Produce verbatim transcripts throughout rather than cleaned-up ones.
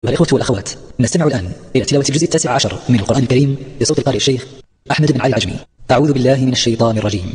والإخوة والأخوات، نستمع الآن إلى تلاوة الجزء التاسع عشر من القرآن الكريم بصوت القارئ الشيخ أحمد بن علي العجمي. أعوذ بالله من الشيطان الرجيم.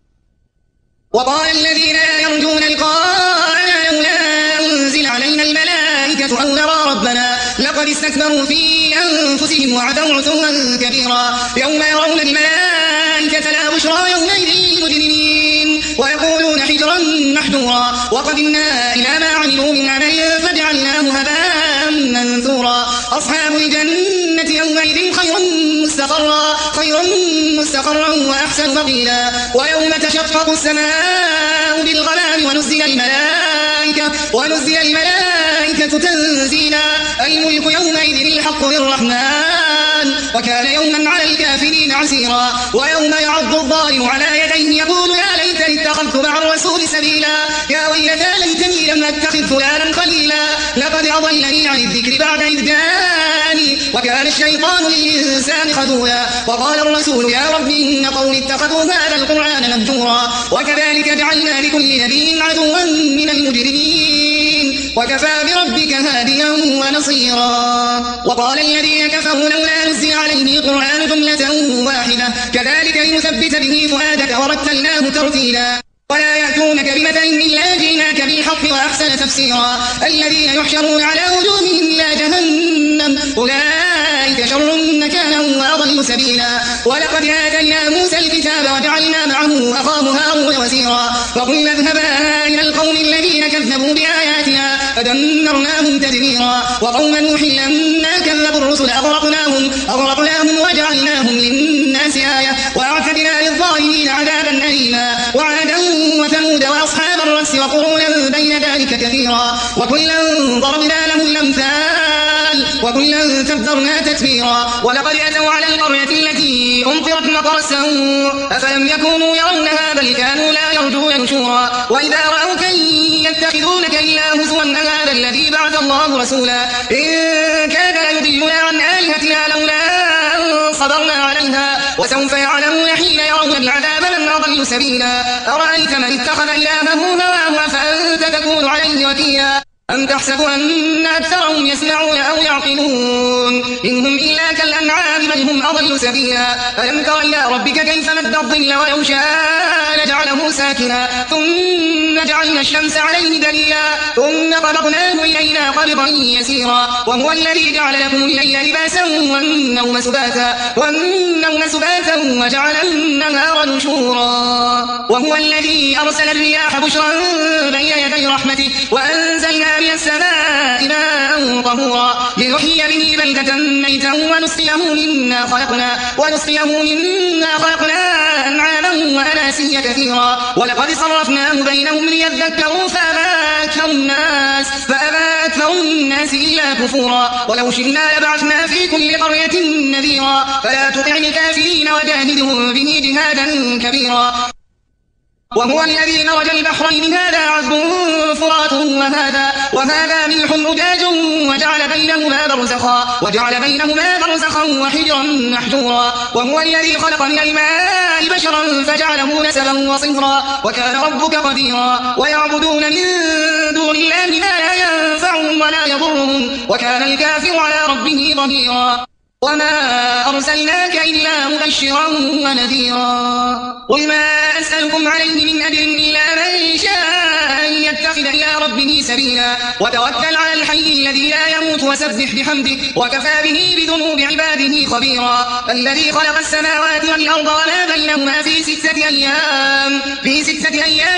وقال الذين لا يرجون لقاءنا لولا أنزل علينا الملائكة أو نرى ربنا لقد استكبروا في أنفسهم وعتوا عتوا كبيرا. يوم يرون الملائكة لا بشرى يومئذ للمجرمين ويقولون حجرا محجورا وقدمنا إلى ما عملوا من عمل فجعلناه هباء منثورا. أصحاب الجنة يومئذ خير مستقرا خير مستقرا وأحسن مقيلا. ويوم تشقق السماء بالغمام ونزل الملائكة ونزل الملائكة تنزيلا. الملك يومئذ الحق للرحمن وكان يوما على الكافرين عسيرا. ويوم يعض الظالم على يديه يقول يا ليتني اتخذت مع الرسول سبيلا. يا ويلتى ليتني لم اتخذ فلانا خليلا لقد أضلني عن الذكر بعد إذ جاءني وكان الشيطان للإنسان خذولا. وقال الرسول يا رب إن قومي اتخذوا هذا القرآن مهجورا. وكذلك جعلنا لكل نبي عدوا من المجرمين وكفى بربك هاديا ونصيرا. وقال الذين كفروا لولا نزل عليه القرآن جملة واحدة كذلك لنثبت به فؤادك ورتلناه ترتيلا. ولا يأتونك بمثل إلا جئناك بالحق وأحسن تفسيرا. الذين يحشرون على وجوههم إلى جهنم أولئك شر مكانا وأضل سبيلا. ولقد آتينا موسى الكتاب وجعلنا معه أخاه هارون وزيرا. وقلنا اذهبا إلى القوم الذين كذبوا بآياتنا فدمرناهم تدميرا. وقوم نوح لما كذبوا الرسل أغرقناهم أغرقناهم وجعلناهم للناس آية وأعتدنا للظالمين عذابا أليما. وعادا وثمود وأصحاب الرس وقرونا بين ذلك كثيرا. وكلا ضربنا له الأمثال وكلا تبذرنا تتبيرا. ولقد أتوا على القرية التي أمطرت مطر السوء أفلم يكونوا يرونها بل كانوا لا يرجون نشورا. وإذا رأوك يتخذونك إلا هزوا هذا الذي بعث الله رسولا. إن كاد ليضلنا عن آلهتنا لولا أن صبرنا عليها وسوف يعلمون حين يرون العذاب من أضل سبيلا. أرأيت من اتخذ إلهه هواه فأنت تكون عليه وكيلا. أم تحسب أن أكثرهم يسمعون أو يعقلون إن هم إلا كالأنعام بل هم أضل سبيلا. ألم تر إلى ربك كيف مد الظل ولو شاء لجعله ساكنا ثم جعلنا الشمس عليه دليلا ثم قبضناه إلينا قبضا يسيرا. وهو الذي جعل لكم الليل لباسا والنوم سباتا والنوم سباتا وجعل النهار نشورا. وهو الذي أرسل الرياح بشرا بين يدي رحمته وأنزلنا من السماء ماء طهورا لنحيي به بلدة ميتا ونسقيه مما خلقنا ونسقيه مما خلقنا أنعاما وأناسيا كثيرا. ولقد صرفناه بينهم ليذكروا فأبى أكثر الناس فأبى أكثر الناس إلا كفورا. ولو شئنا لبعثنا في كل قرية نذيرا فلا تطع الكافرين وجاهدهم به جهادا كبيرا. وهو الذي مرج البحرين هذا عذب فرات وهذا وهذا ملح أجاج وجعل بينهما برزخا وجعل بينهما برزخا وحجرا محجورا. وهو الذي خلق من الماء بشرا فجعله نسبا وصهرا وكان ربك قديرا. ويعبدون من دون الله ما لا ينفعهم ولا يضرهم وكان الكافر على ربه ظهيرا. وما أرسلناك إلا مبشرا ونذيرا. قل ما أسألكم عليه من أجر إلا من شاء أن يتخذ إلى ربه سبيلا. وتوكل على الحي الذي لا يموت وسبح بحمده وكفى به بذنوب عباده خبيرا. الذي خلق السماوات والأرض وما بينهما في ستة أيام في ستة أيام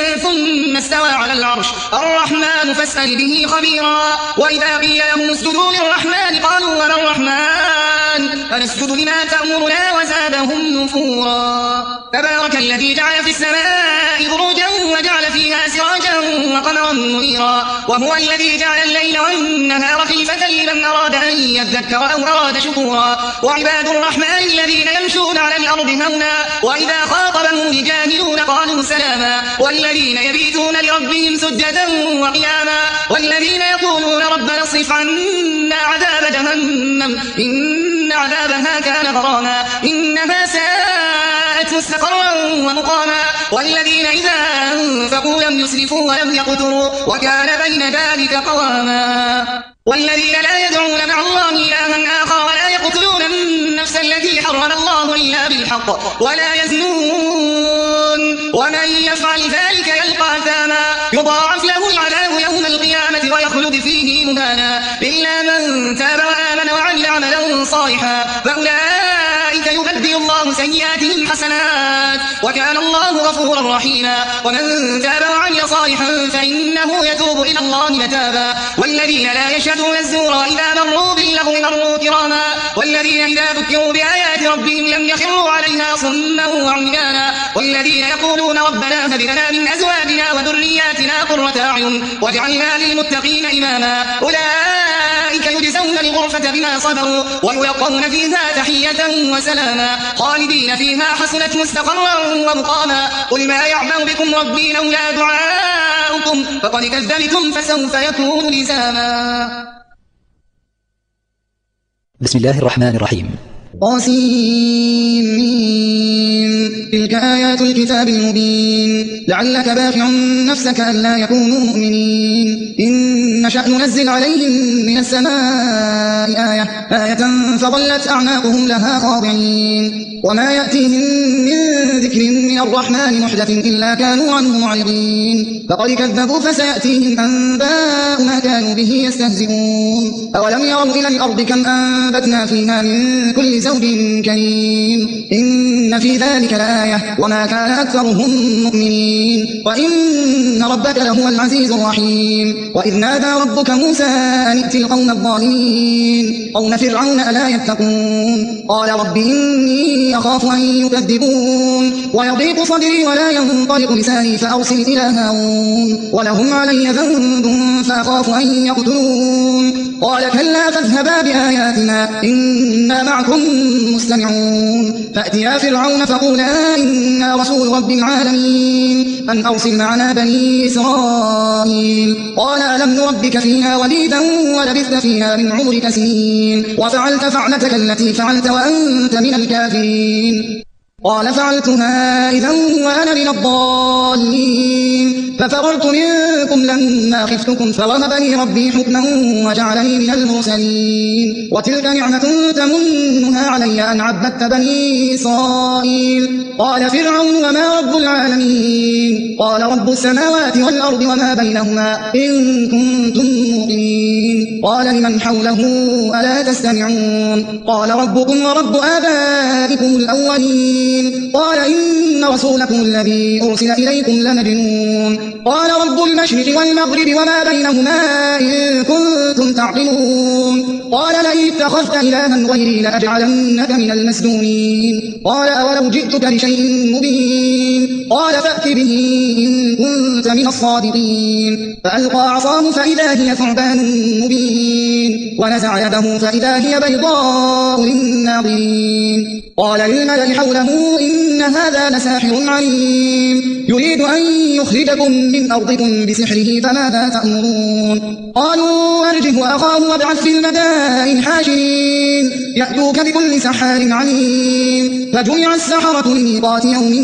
ثم استوى على العرش الرحمن فاسأل به خبيرا. وإذا قيل لهم اسجدوا للرحمن قالوا وما الرحمن فنسجد لما تأمرنا وزادهم نفورا. تبارك الذي جعل في السماء بروجا وجعل فيها سراجا وقمرا منيرا. وهو الذي جعل الليل والنهار خلفة لمن أراد أن يذكر أو أراد شكورا. وعباد الرحمن الذين يمشون على الأرض هونا وإذا خاطبهم الجاهلون قالوا سلاما. والذين يبيتون لربهم سجدا وقياما. والذين يقولون ربنا اصرف عنا عذاب جهنم إن عذابها كان غراما إنها ساءت مستقرا ومقاما. والذين إذا أنفقوا لم يسرفوا ولم يقتروا وكان بين ذلك قواما. والذين لا بالحق ولا يزنون ومن يفعل ذلك يلقى أثاما يضاعف له العذاب يوم القيامة ويخلد فيه مهانا إلا من تاب وآمن وعمل عملا صالحا فأولئك يبدل الله سيئاتهم حسنات وكان الله غفورا رحيما ومن تاب وعمل صالحا فإنه يتوب إلى الله متابا والذين لا يشهدون الزور إذا مروا باللغو مروا كراما والذين إذا ذكروا بآيات ربهم لم يخروا عليها صما وعميانا والذين يقولون ربنا هب لنا من أزواجنا وذرياتنا قرة أعين واجعلنا للمتقين إماما أولئك يجزون الغرفة بما صبروا ويلقون فيها تحية وسلاما خالدين فيها حسنت مستقرا ومقاما قل ما يعبأ بكم ربي لولا دعاؤكم فقد كذبتم فسوف يكون لزاما. بسم الله الرحمن الرحيم. قاسم تلك آيات الكتاب المبين لعلك باخع نفسك ألا يكونوا مؤمنين إن نشأ ننزل عليهم من السماء آية آية فظلت أعناقهم لها خاضعين وما يأتيهم من ذكر من الرحمن محدث إلا كانوا عنه معرضين فقد كذبوا فسيأتيهم أنباء ما كانوا به يستهزئون أولم يروا إلى الأرض كم أنبتنا فيها من كل زوج كريم إن في ذلك لآية وما كان أكثرهم مؤمنين وإن ربك لهو العزيز الرحيم وإذ نادى ربك موسى أن ائت القوم الظالمين قوم فرعون ألا يتقون قال رب إني أخاف أن يكذبون ويضيق صدري ولا ينطلق لساني فأرسل إلى هارون ولهم علي ذنب فأخاف أن يقتلون قال كلا فاذهبا بآياتنا إنا معكم مستمعون فأتيا فرعون فقولا إنا رسول رب العالمين أن أرسل معنا بني إسرائيل قال ألم نربك فينا وليدا ولبثت فينا من عمرك سنين وفعلت فعلتك التي فعلت وأنت من الكافرين قال فعلتها إذا وأنا من الضالين ففررت منكم لما خفتكم فوهب لي ربي حكما وجعلني من المرسلين وتلك نعمة تمنها علي أن عبدت بني إسرائيل قال فرعون وما رب العالمين قال رب السماوات والأرض وما بينهما إن كنتم موقنين قال لمن حوله ألا تستمعون قال ربكم ورب آبائكم الأولين قال إن رسولكم الذي أرسل إليكم لمجنون قال رب المشرق والمغرب وما بينهما إن كنتم تعقلون قال لئن اتخذت إلها غيري لأجعلنك من المسجونين قال أولو جئتك بشيء مبين قال فأت به إن كنت من الصادقين فألقى عصاه فإذا هي ثعبان مبين ونزع يده فإذا هي بيضاء للناظرين قال للملأ حوله إن هذا لساحر عليم يريد أن يخرجكم من أرضكم بسحره فماذا تأمرون قالوا أرجه وأخاه وابعث في المدائن حاشرين يأتوك بكل سحار عليم فجمع السحرة لميقات يوم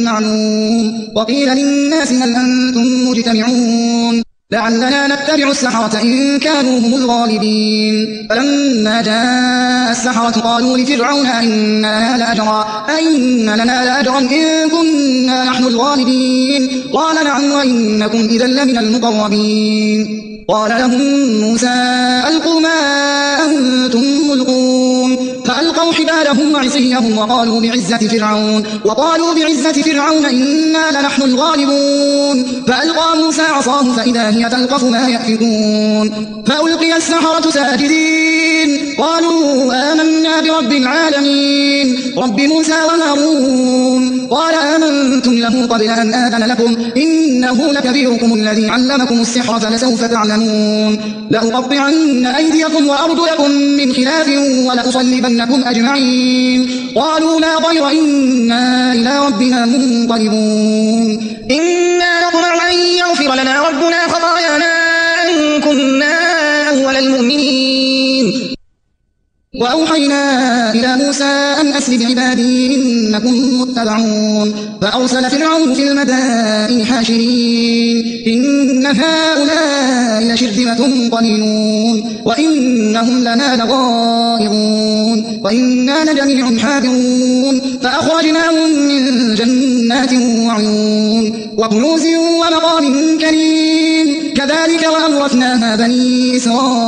معلوم وقيل للناس هل أنتم مجتمعون لعلنا نتبع السحرة إن كانوا هم الغالبين فلما جاء السحرة قالوا لفرعون إن لنا لأجرا أئن لنا لأجرا إن كنا نحن الغالبين قال نعم وإنكم إذا لمن المقربين قال لهم موسى ألقوا ما أنتم ملقون فألقوا حبالهم وعصيهم وقالوا بعزة فرعون وقالوا بعزة فرعون إنا لنحن الغالبون فألقى موسى عصاه فإذا هي تلقف ما يأفكون فألقي السحرة ساجدين قالوا آمنا برب العالمين رب موسى وهارون قال آمنتم له قبل أن آذن لكم إنه لكبيركم الذي علمكم السحر فلسوف تعلمون لأقطعن أيديكم وأرجلكم من خلاف ولأصلبنكم أجمعين قالوا لا ضير إنا إلى ربنا منقلبون إنا نطمع أن يغفر لنا ربنا خطايانا أن كنا أول المؤمنين وأوحينا إلى موسى أن أسر بعبادي إنكم متبعون فأرسل فرعون في المدائن حاشرين إن هؤلاء لشرذمة قليلون وإنهم لنا لغائظون وإنا لجميع حاذرون فأخرجناهم من جنات وعيون وكنوز ومقام كريم كذلك وأورثناها بني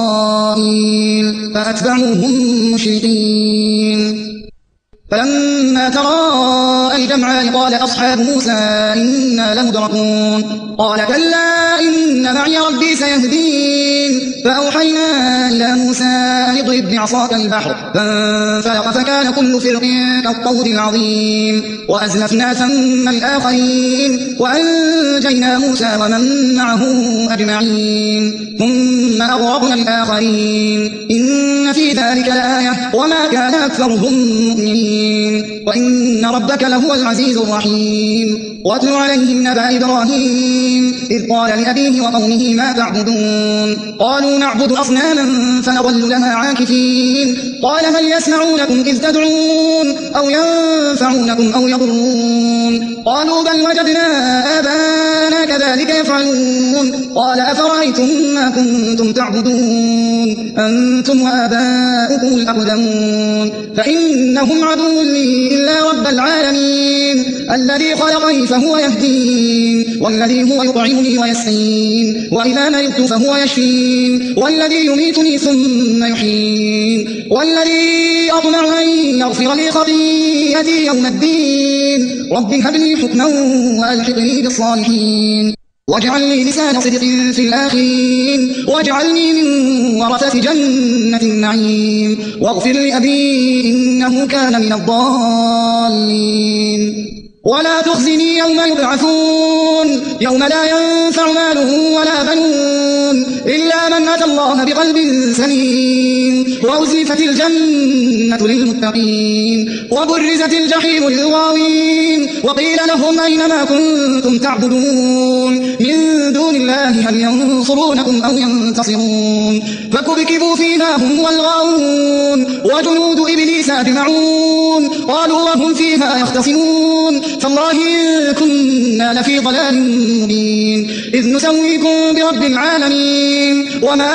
إسرائيل فأتبعوهم مشرقين فلما تراءى الجمعان قال أصحاب موسى إنا لمدركون قال كلا إن معي ربي سيهدين فأوحينا إلى موسى أن اضرب بعصاك البحر فانفلق فكان كل فرق كالطود العظيم وأزلفنا ثم الآخرين وأنجينا موسى ومن معه أجمعين ثم أغرقنا الآخرين إن في ذلك لآية وما كان أكثرهم مؤمنين وإن ربك لهو العزيز الرحيم واتل عليهم نبأ إبراهيم إذ قال لأبيه وقومه ما تعبدون قالوا نعبد أصناما فنظل لها عاكفين قال هل يسمعونكم إذ تدعون أو ينفعونكم أو يضرون قالوا بل وجدنا آباءنا كذلك يفعلون قال أفرأيتم ما كنتم تعبدون أنتم وآباؤكم الأقدمون فإنهم عدو لي إلا رب العالمين الذي خلقني فهو يهدين والذي هو يطعمني ويسقين وإذا مرضت فهو يشفين والذي يميتني ثم يحيين والذي أطمع أن يغفر لي خطيئتي يوم الدين رب هب لي حكما وألحقني بالصالحين واجعل لي لسان صدق في الآخرين واجعلني من ورثة جنة النعيم واغفر لأبي إنه كان من الضالين ولا تخزني يوم يبعثون يوم لا ينفع مال ولا بنون إلا من أتى الله بقلب سليم وأزلفت الجنة للمتقين وبرزت الجحيم للغاوين وقيل لهم أين ما كنتم تعبدون من دون الله هل ينصرونكم أو ينتصرون فكبكبوا فيها هم والغاوون وجنود إبليس أجمعون قالوا وهم فيها يختصمون فالله إن كنا لفي ضلال مبين إذ نسويكم برب العالمين وما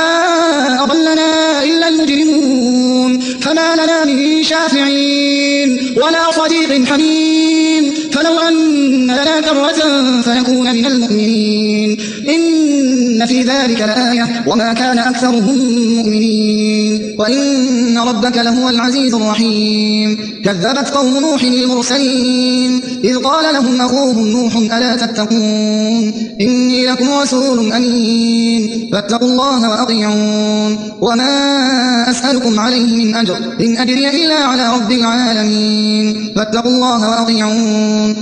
أضلنا إلا المجرمون فما لنا من شافعين ولا صديق حميم فلو أن لنا كرة فنكون من المؤمنين إن في ذلك لآية وما كان أكثرهم مؤمنين وإن ربك لهو العزيز الرحيم كذبت قوم نوح المرسلين إذ قال لهم أخوهم نوح ألا تتقون إني لكم رسول أمين فاتقوا الله وأطيعون وما أسألكم عليه من أجر إن أجري إلا على رب العالمين فاتقوا الله وأطيعون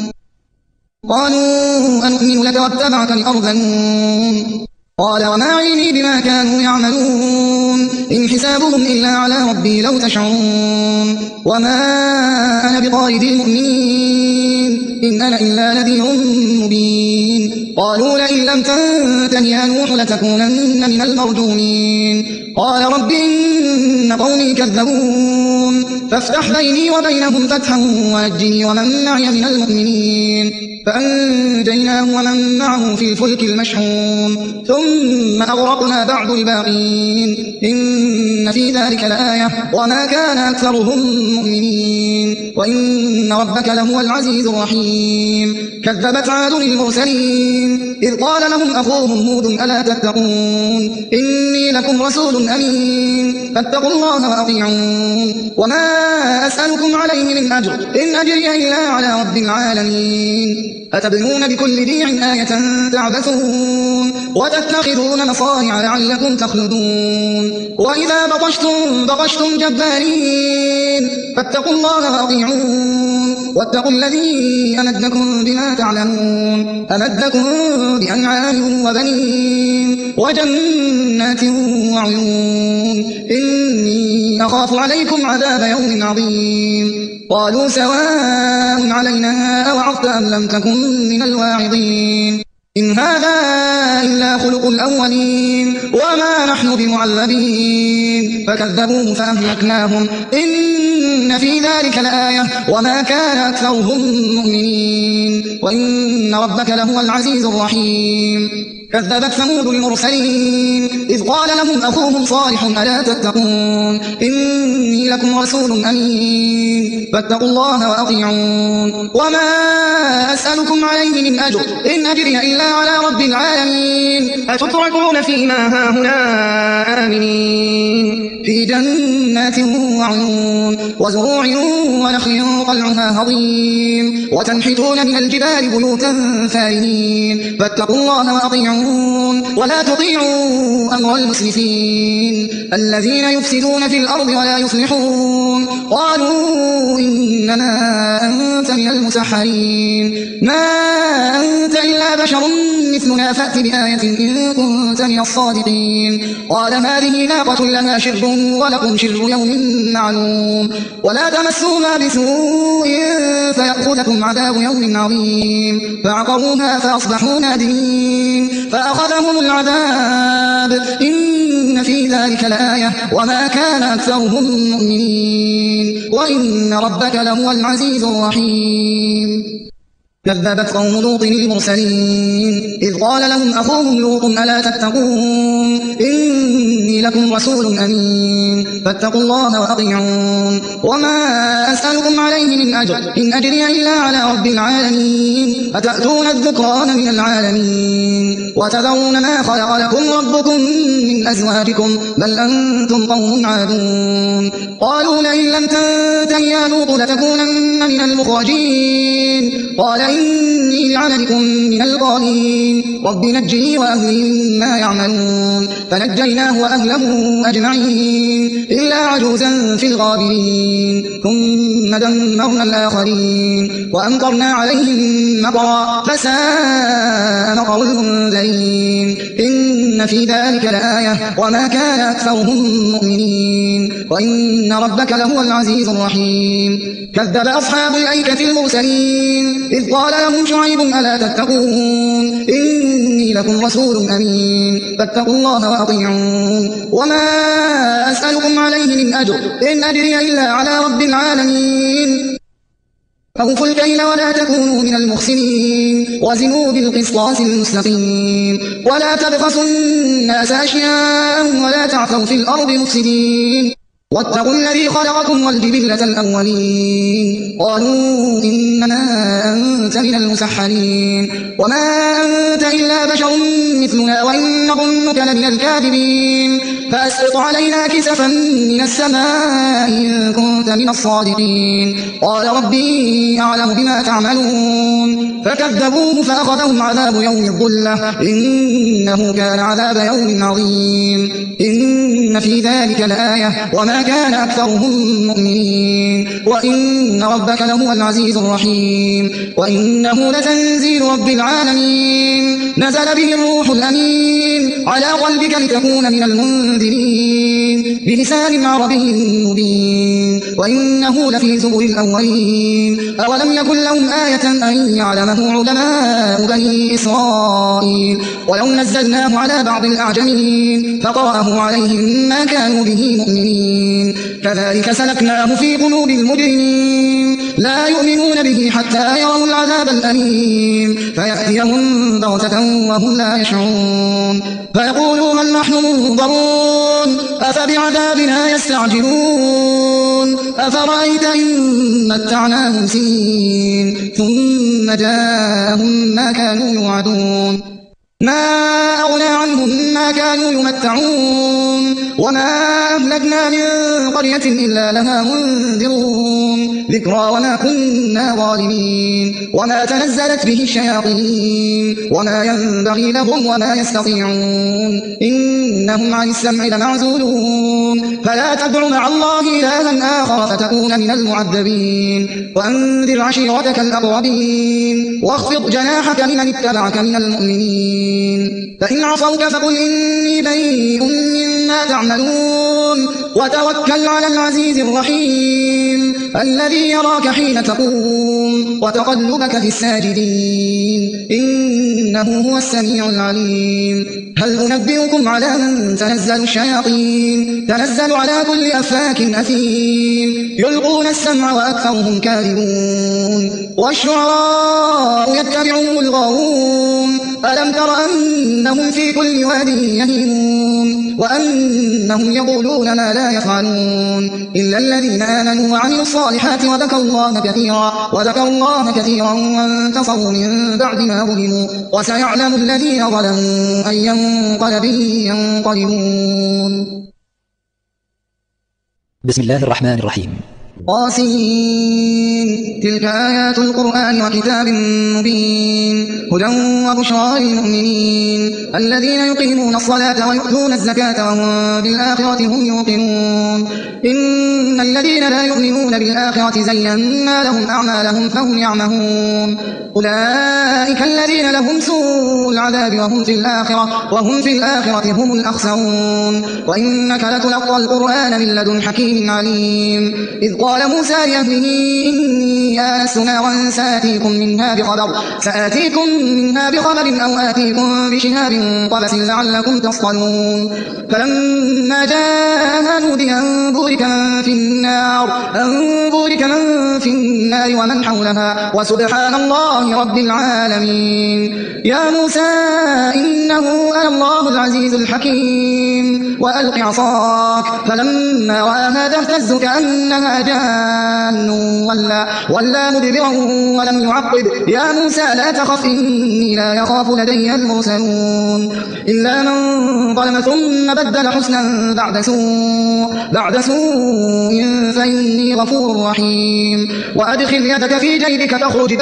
قالوا أنؤمن لك واتبعك الأرذلون قال وما علمي بما كانوا يعملون إن حسابهم إلا على ربي لو تشعرون وما أنا بطارد المؤمنين إن أنا إلا نذير مبين قالوا لئن لم تنته يا نوح لتكونن من المرجومين قال رب إن قومي كذبون فافتح بيني وبينهم فتحا ونجني ومن معي من المؤمنين فأنجيناه ومن معه في الفلك المشحون ثم أغرقنا بعد الباقين إن في ذلك لآية وما كان أكثرهم مؤمنين وإن ربك لهو العزيز الرحيم كذبت عاد المرسلين إذ قال لهم أخوهم هود ألا تتقون إني لكم رسول أمين فاتقوا الله وأطيعون وما أسألكم عليه من أجر إن أجري إلا على رب العالمين أتبنون بكل ريع آية تعبثون وتتخذون مصانع لعلكم تخلدون وإذا بطشتم بطشتم جبارين فاتقوا الله وأطيعون واتقوا الذي أمدكم بما تعلمون أمدكم بأنعام وبنين وجنات وعيون إني أخاف عليكم عذاب يوم عظيم قالوا سواء علينا أوعظت أم لم تكن من الواعظين إن هذا إلا خلق الأولين وما نحن بمعذبين فكذبوه فأهلكناهم إن في ذلك لآية وما كان أكثرهم مؤمنين وإن ربك لهو العزيز الرحيم كذبت ثمود المرسلين إذ قال لهم أخوهم صالح ألا تتقون إني لكم رسول أمين فاتقوا الله وأطيعون وما أسألكم عليه من أجر إن أجري إلا على رب العالمين أتتركون فيما هاهنا آمنين في جنات وعيون وزروع ونخل طلعها هضيم وتنحتون من الجبال بيوتا فارهين فاتقوا الله وأطيعون ولا تطيعوا أمر المسرفين الذين يفسدون في الأرض ولا يصلحون قالوا إنما أنت من المسحرين ما أنت إلا بشر مثلنا فأت بآية إن كنت من الصادقين قال هذه ناقة لها شرب ولكم شرب يوم معلوم ولا تمسوها بسوء فيأخذكم عذاب يوم عظيم فعقروها فأصبحوا نادمين فأخذهم العذاب إن في ذلك لآية وما كان أكثرهم مؤمنين وإن ربك لهو العزيز الرحيم كذبت قوم لوط المرسلين إذ قال لهم أخوهم لوط ألا تتقون إني لكم رسول أمين فاتقوا الله وأطيعون وما أسألكم عليه من أجر إن أجري إلا على رب العالمين أتأتون الذكران من العالمين وتذرون ما خلق لكم ربكم من أزواجكم بل أنتم قوم عادون قالوا لئن لم تنته يا لوط لتكونن من المخرجين قال إني لعملكم من القالين رب نجني وأهلي مما يعملون فنجيناه وأهله أجمعين إلا عجوزا في الغابرين ثم دمرنا الآخرين وأمطرنا عليهم مطرا فساء مطر المنذرين إن في ذلك لآية وما كان أكثرهم مؤمنين وإن ربك لهو العزيز الرحيم كذب أصحاب الأيكة المرسلين إذ قال لهم شعيب ألا تتقون إني لكم رسول أمين فاتقوا الله وأطيعون وما أسألكم عليه من أجر إن أجري إلا على رب العالمين أوفوا الكيل ولا تكونوا من المخسرين وزنوا بالقسطاس المستقيم ولا تبخسوا الناس أشياءهم ولا تعثوا في الأرض مفسدين واتقوا الذي خلقكم والجبلة الأولين قالوا إنما أنت من المسحرين وما أنت إلا بشر مثلنا وإن نظنك لمن الكاذبين فأسقط علينا كسفا من السماء إن كنت من الصادقين قال ربي أعلم بما تعملون فكذبوه فأخذهم عذاب يوم الظلة إنه كان عذاب يوم عظيم إن في ذلك لآية وما كان أكثرهم مؤمنين وإن ربك لهو العزيز الرحيم وإنه لتنزيل رب العالمين نزل به الروح الأمين على قلبك لتكون من المنذرين بلسان عربي مبين وإنه لفي زبر الأولين أولم يكن لهم آية أن يعلمه علماء بني إسرائيل ولو نزلناه على بعض الأعجمين فقرأه عليهم ما كانوا به مؤمنين كذلك سلكناه في قلوب المجرمين لا يؤمنون به حتى يروا العذاب الأليم فيأتيهم بغتة وهم لا يشعرون فيقولوا هل نحن منظرون أفبعذابنا يستعجلون أفرأيت إن متعناهم سنين ثم جاءهم ما كانوا يوعدون ما أغنى عنهم ما كانوا يمتعون وما أهلكنا من قرية إلا لها منذرون ذكرى وما كنا ظالمين وما تنزلت به الشياطين وما ينبغي لهم وما يستطيعون إنهم عن السمع لمعزولون فلا تدع مع الله إلها آخر فتكون من المعذبين وأنذر عشيرتك الأقربين واخفض جناحك لمن اتبعك من المؤمنين فإن عصوك فقل إني بريء مما تعملون وتوكل على العزيز الرحيم الذي يراك حين تقوم النجوم وتقلبك في الساجدين إنه هو السميع العليم هل أنبئكم على من تنزل الشياطين تنزل على كل أفاك أثيم يلقون السمع وأكثرهم كاذبون والشعراء يتبعهم الغاوون ألم تر أنهم في كل واد يهيمون وأنهم يقولون ما لا يفعلون إلا الذين آمنوا وعملوا الصالحات وذكروا الله كثيرا وذكروا الله كثيرا وانتصروا من بعد ما ظلموا وسيعلم الذين ظلموا أي منقلب ينقلبون. بسم الله الرحمن الرحيم. قاسين تلك آيات القرآن وكتاب مبين هدى وبشرى للمؤمنين الذين يقيمون الصلاة ويؤتون الزكاة وهم بالآخرة هم يوقنون إن الذين لا يؤمنون بالآخرة زينا لهم أعمالهم فهم يعمهون أولئك الذين لهم سوء العذاب وهم في الآخرة وهم في الآخرة هم الأخسرون وإنك لتلقى القرآن من لدن حكيم عليم إذ قال موسى لأهله إني آنست نارا سآتيكم منها بخبر سآتيكم منها بخبر أو آتيكم بشهاب قبس لعلكم تصطلون فلما جاءها نودي أن بورك من في النار أن بورك من في النار ومن حولها وسبحان الله رب العالمين يا موسى إنه أنا الله العزيز الحكيم وألق عصاك فلما رآها تهتز كأنها جان ولا, ولا مدبرا ولم يعقب يا موسى لا تخف إني لا يخاف لدي المرسلون إلا من ظلم ثم بدل حسنا بعد سوء بعد سوء فإني غفور رحيم وأدخل يدك في جيبك تخرج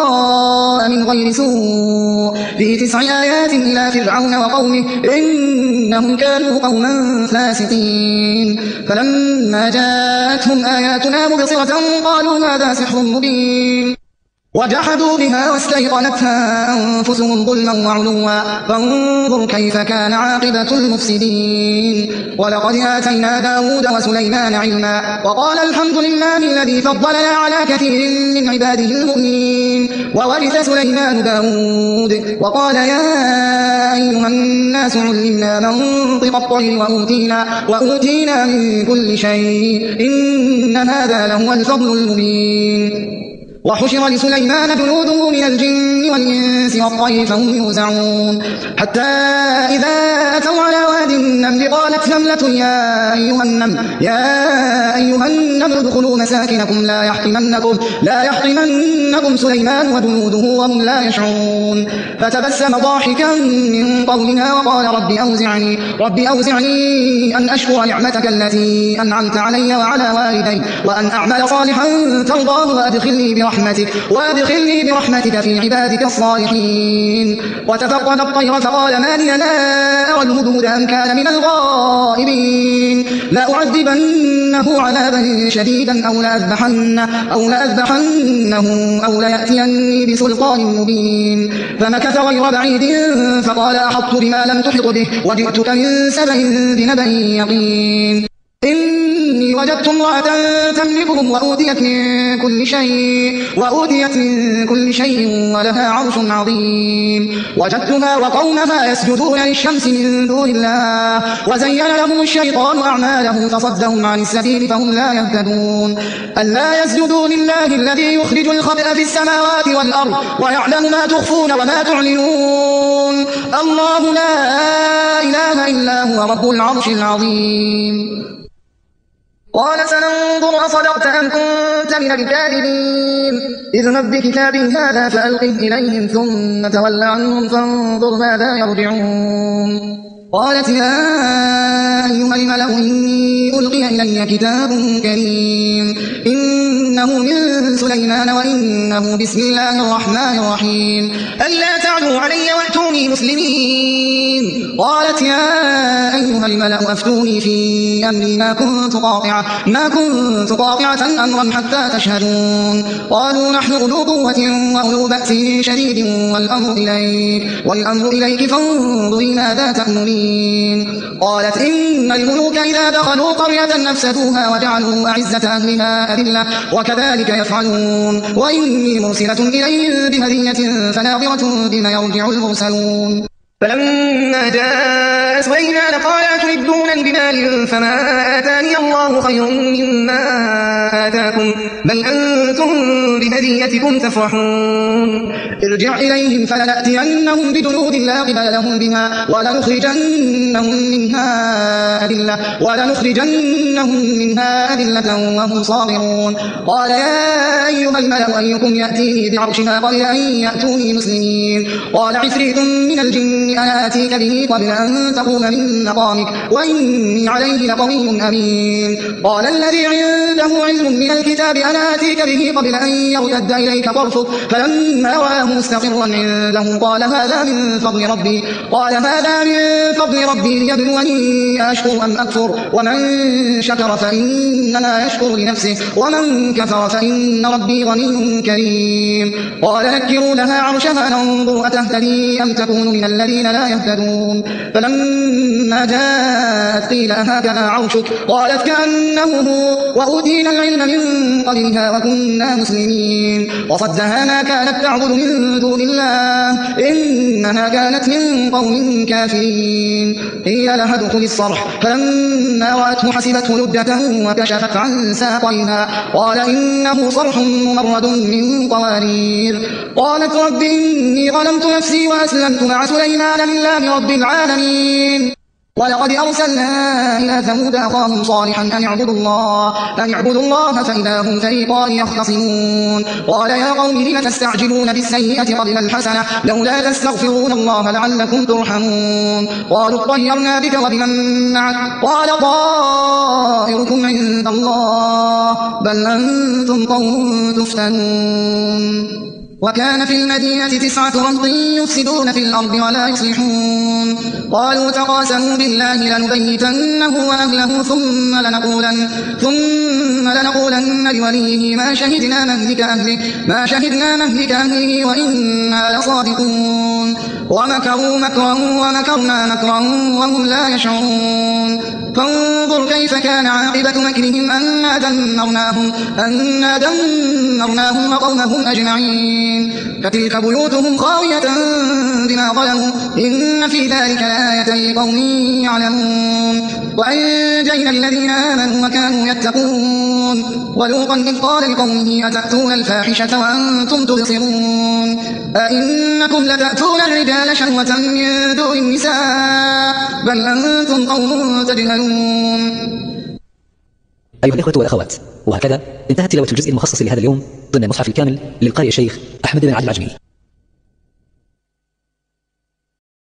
بيضاء من غير سوء في تسع آيات إلى فرعون وقومه إنهم كانوا قوما فاسقين فلما جاءتهم آياتنا مبصرة قالوا هذا سحر مبين وجحدوا بها واستيقنتها أنفسهم ظلما وعلوا فانظر كيف كان عاقبة المفسدين ولقد آتينا داود وسليمان علما وقال الحمد لله الذي فضلنا على كثير من عباده المؤمنين وورث سليمان داود وقال يا أيها الناس علمنا منطق الطير وأوتينا, وأوتينا من كل شيء إن هذا لهو الفضل المبين وحشر لسليمان جنوده من الجن والإنس والطير فهم يوزعون حتى إذا أتوا على واد النمل قالت نملة يا أيها النمل يا أيها النمل ادخلوا مساكنكم لا يحطمنكم لا يحطمنكم سليمان وجنوده وهم لا يشعرون فتبسم ضاحكا من قولها وقال رب أوزعني رب أوزعني أن أشكر نعمتك التي أنعمت علي وعلى والدي وأن أعمل صالحا ترضاه وأدخلني برحمتك وادخلني برحمتك في عبادك الصالحين وتفقد الطير فقال ما لي لا أرى الهدهد أم كان من الغائبين لأعذبنه عذابا شديدا أو لأذبحنه أو لأذبحنه أو ليأتيني بسلطان مبين فمكث غير بعيد فقال أحطت بما لم تحط به وجئتك من سبأ بنبأ يقين إني وجدت امرأة تملكهم وأوتيت من كل شيء وأوتيت من كل شيء ولها عرش عظيم وجدتها وقومها يسجدون للشمس من دون الله وزين لهم الشيطان أعمالهم فصدهم عن السبيل فهم لا يهتدون ألا يسجدوا لله الذي يخرج الخبأ في السماوات والأرض ويعلم ما تخفون وما تعلنون الله لا إله إلا هو رب العرش العظيم قال سننظر أصدقت أم كنت من الكاذبين اذهب بكتابي هذا فألقه إليهم ثم تول عنهم فانظر ماذا يرجعون قالت يا أيها الملأ إني ألقي إلي كتاب كريم إنه من سليمان وإنه بسم الله الرحمن الرحيم ألا تعلوا علي وأتوني مسلمين قالت يا أيها الملأ أفتوني في أمري ما كنت قاطعة ما كنت قاطعة أمرا حتى تشهدون قالوا نحن أولو قوة وأولو بأس شديد والأمر إليك والأمر إليك فانظري ماذا تأمرين المرسلين. قالت إن الملوك إذا دخلوا قرية أفسدوها وجعلوا أعزة أهلها أذلة وكذلك يفعلون. وإني مرسلة إليهم بهدية فناظرة بما يرجع المرسلون. فلما جاء سليمان قال أتردون بمال فما آتاني الله خير مما آتاكم بل أنتم بهديتكم تفرحون. ارجع إليهم فلنأتينهم بجنود لا قبل لهم بها ولنخرجنهم منها أذلة ولنخرجنهم منها أذلة وهم صاغرون. قال يا أيها الملأ أيكم يأتيني بعرشها قبل أن يأتوني مسلمين. قال عفريت من الجن أنا آتيك به قبل أن تقوم من مقامك وإني عليه لقوي أمين. قال الذي عنده علم من الكتاب أنا آتيك به قبل أن يرتد إليك طرفك فلما رآه مستقرا عنده قال هذا من فضل ربي قال هذا من فضل ربي ليبلوني أشكر أم أكفر ومن شكر فإنما يشكر لنفسه ومن كفر فإن ربي غني كريم. قال نكروا لها عرشها ننظر أتهتدي أم تكون من الذين لا يهتدون. فلما جاءت قيل هكذا عرشك قالت كأنه هو وأوتينا العلم من قبلها وكنا مسلمين. وصدها ما كانت تعبد من دون الله إنها كانت من قوم كافرين. قيل لها ادخل الصرح فلما رأته حسبته لجة وكشفت عن ساقيها قال إنه صرح ممرد من قوارير. قالت رب إني ظلمت نفسي وأسلمت مع سليمان لله رب العالمين. ولقد أرسلنا إلى ثمود أخاهم صالحا أن اعبدوا الله أن اعبدوا الله فإذا هم فريقان يختصمون. قال يا قوم لم تستعجلون بالسيئة قبل الحسنة لولا تستغفرون الله لعلكم ترحمون. قالوا اطيرنا بك وبمن معك قال طائركم عند الله بل أنتم قوم تفتنون. وكان في المدينة تسعة رهط يفسدون في الأرض ولا يصلحون. قالوا تقاسموا بالله لنبيتنه وأهله ثم لنقولن ثم لنقولن لوليه ما شهدنا مهلك أهله ما شهدنا مهلك أهله وإنا لصادقون. ومكروا مكرا ومكرنا مكرا وهم لا يشعرون. فانظر كيف كان عاقبة مكرهم أنا دمرناهم أنا دمرناهم وقومهم أجمعين. فتلك بيوتهم خاوية بما ظلموا إن في ذلك لآية لقوم يعلمون. وأنجينا الذين آمنوا وكانوا يتقون. ولوطا إذ قال لقومه أتأتون الفاحشة وأنتم تبصرون أئنكم لتأتون الرجال شهوة من دون النساء بل أنتم قوم تجهلون. أيها الإخوة والأخوات، وهكذا انتهت تلاوة الجزء المخصص لهذا اليوم ضمن المصحف الكامل للقارئ الشيخ أحمد بن علي العجمي.